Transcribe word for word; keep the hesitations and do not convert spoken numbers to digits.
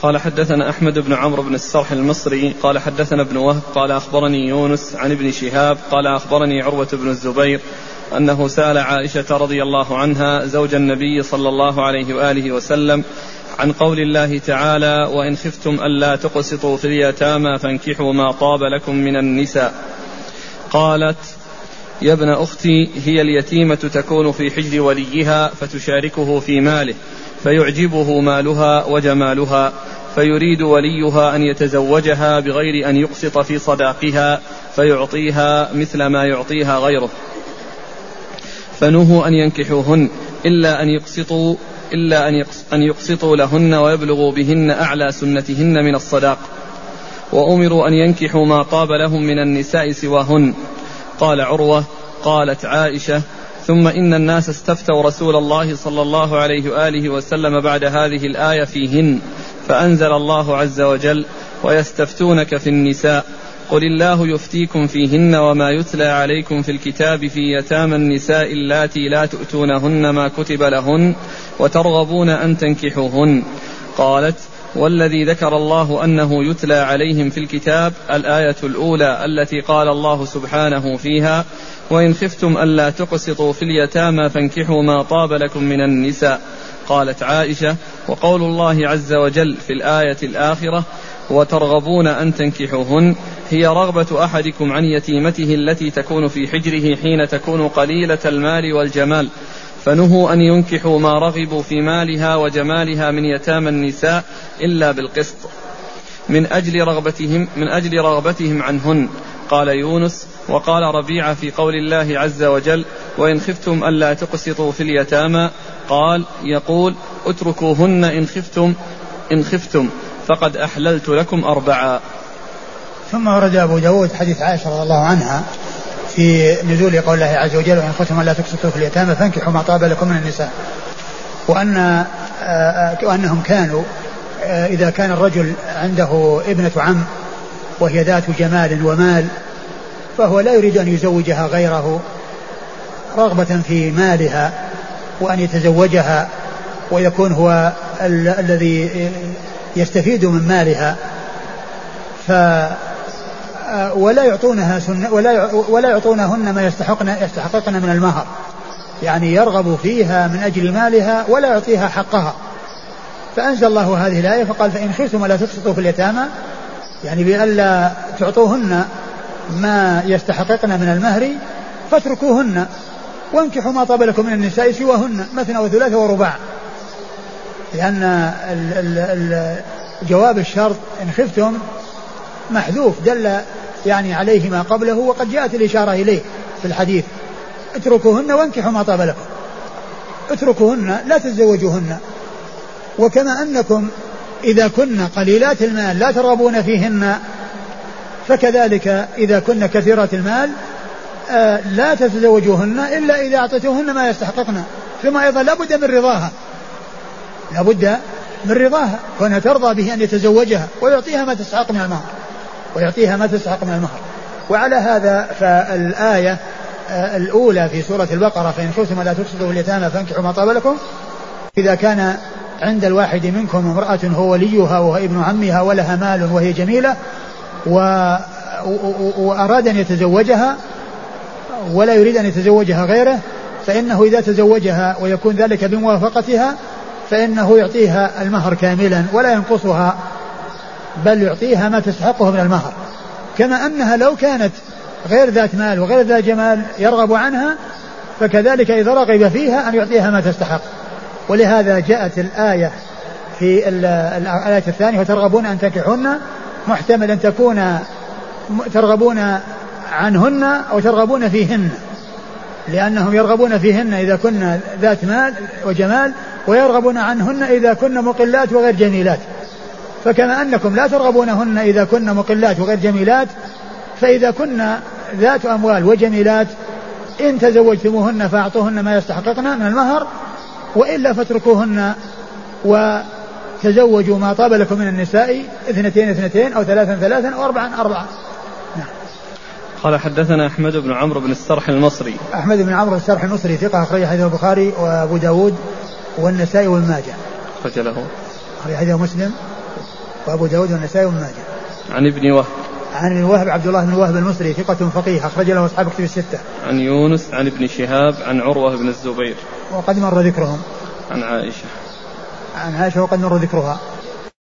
قال حدثنا أحمد بن عمرو بن السرح المصري قال حدثنا ابن وهب قال أخبرني يونس عن ابن شهاب قال أخبرني عروة بن الزبير أنه سأل عائشة رضي الله عنها زوج النبي صلى الله عليه وآله وسلم عن قول الله تعالى وإن خفتم ألا تقسطوا في اليتامى فانكحوا ما طاب لكم من النساء. قالت يا ابن أختي هي اليتيمة تكون في حجر وليها فتشاركه في ماله فيعجبه مالها وجمالها فيريد وليها أن يتزوجها بغير أن يقسط في صداقها فيعطيها مثل ما يعطيها غيره فنهوا أن ينكحوهن إلا أن يقسطوا إلا أن يقسطوا لهن ويبلغوا بهن أعلى سنتهن من الصداق وأمروا أن ينكحوا ما طاب لهم من النساء سواهن. قال عروة قالت عائشة ثم إن الناس استفتوا رسول الله صلى الله عليه وآله وسلم بعد هذه الآية فيهن فأنزل الله عز وجل ويستفتونك في النساء قل الله يفتيكم فيهن وما يتلى عليكم في الكتاب في يتامى النساء اللاتي لا تؤتونهن ما كتب لهن وترغبون أن تنكحوهن. قالت والذي ذكر الله أنه يتلى عليهم في الكتاب الآية الأولى التي قال الله سبحانه فيها وإن خفتم ألا تقسطوا في اليتامى فانكحوا ما طاب لكم من النساء. قالت عائشة وقول الله عز وجل في الآية الآخرة وترغبون أن تنكحوهن هي رغبة أحدكم عن يتيمته التي تكون في حجره حين تكون قليلة المال والجمال فنهوا أن ينكحوا ما رغبوا في مالها وجمالها من يتامى النساء إلا بالقسط من أجل رغبتهم, من أجل رغبتهم عنهن. قال يونس وقال ربيعة في قول الله عز وجل وإن خفتم ألا تقسطوا في اليتامى قال يقول اتركوهن إن خفتم إن خفتم فقد أحللت لكم أربعا. ثم ورد أبو داود حديث عائشة رضي الله عنها في نزول قول الله عز وجل وإن خفتم ألا تقسطوا في اليتامى فانكحوا ما طاب لكم من النساء وأن وأنهم كانوا إذا كان الرجل عنده ابنة عم وهي ذات جمال ومال فهو لا يريد أن يزوجها غيره رغبة في مالها وأن يتزوجها ويكون هو ال- الذي يستفيد من مالها ف ولا يعطونها سنة ولا ولا يعطونهن ما يستحقن يستحققن من المهر يعني يرغب فيها من أجل مالها ولا يعطيها حقها. فأنزل الله هذه الآية فقال فإن خفتم لا تقسطوا في اليتامى يعني بألا تعطوهن ما يستحققن من المهر فاتركوهن وانكحوا ما طاب لكم من النساء سواهن مثنى وثلاثة ورباع لأن ال ال ال جواب الشرط إن خفتم محذوف دل يعني عليه ما قبله وقد جاءت الإشارة إليه في الحديث اتركوهن وانكحوا ما طاب لكم اتركوهن لا تتزوجوهن. وكما أنكم إذا كن قليلات المال لا ترغبون فيهن فكذلك إذا كن كثيرات المال آه لا تتزوجوهن إلا إذا أعطيتوهن ما يستحققن. ثم أيضا لا بد من رضاها لا بد من رضاها كونها ترضى به أن يتزوجها ويعطيها ما تستحق من المهر ويعطيها ما تستحق من المهر. وعلى هذا فالآية آه الأولى في سورة البقرة فإن خفتم لا تقسطوا في اليتامى فانكحوا ما طاب لكم إذا كان عند الواحد منكم امرأة هو وليها وهو ابن عمها ولها مال وهي جميلة و... وأراد أن يتزوجها ولا يريد أن يتزوجها غيره فإنه إذا تزوجها ويكون ذلك بموافقتها فإنه يعطيها المهر كاملا ولا ينقصها بل يعطيها ما تستحقه من المهر. كما أنها لو كانت غير ذات مال وغير ذات جمال يرغب عنها فكذلك إذا رغب فيها أن يعطيها ما تستحق. ولهذا جاءت الآية في الآية الثانية وترغبون أن تنكحوهن محتمل أن تكون ترغبون عنهن أو ترغبون فيهن لأنهم يرغبون فيهن إذا كن ذات مال وجمال ويرغبون عنهن إذا كن مقلات وغير جميلات. فكما أنكم لا ترغبونهن إذا كن مقلات وغير جميلات فإذا كن ذات أموال وجميلات إن تزوجتموهن فأعطوهن ما يستحققن من المهر وإلا فاتركوهن وتزوجوا ما طاب لكم من النساء اثنتين اثنتين أو ثلاثا ثلاثا أو أربعا أربعا. نعم. قال حدثنا أحمد بن عمرو بن السرح المصري. أحمد بن عمرو السرح المصري ثقة أخرج حديث البخاري وأبو داود والنسائي والماجه. أخرج له أخرج حديث مسلم وأبو داود والنسائي وابن ماجه. عن ابن وهب عن ابن وهب عبد الله بن وهب المصري ثقة فقيه أخرج له أصحاب كتب الستة. عن يونس عن ابن شهاب عن عروة بن الزبير وقد مر ذكرهم. عن عائشة عن عائشة وقد مر ذكرها.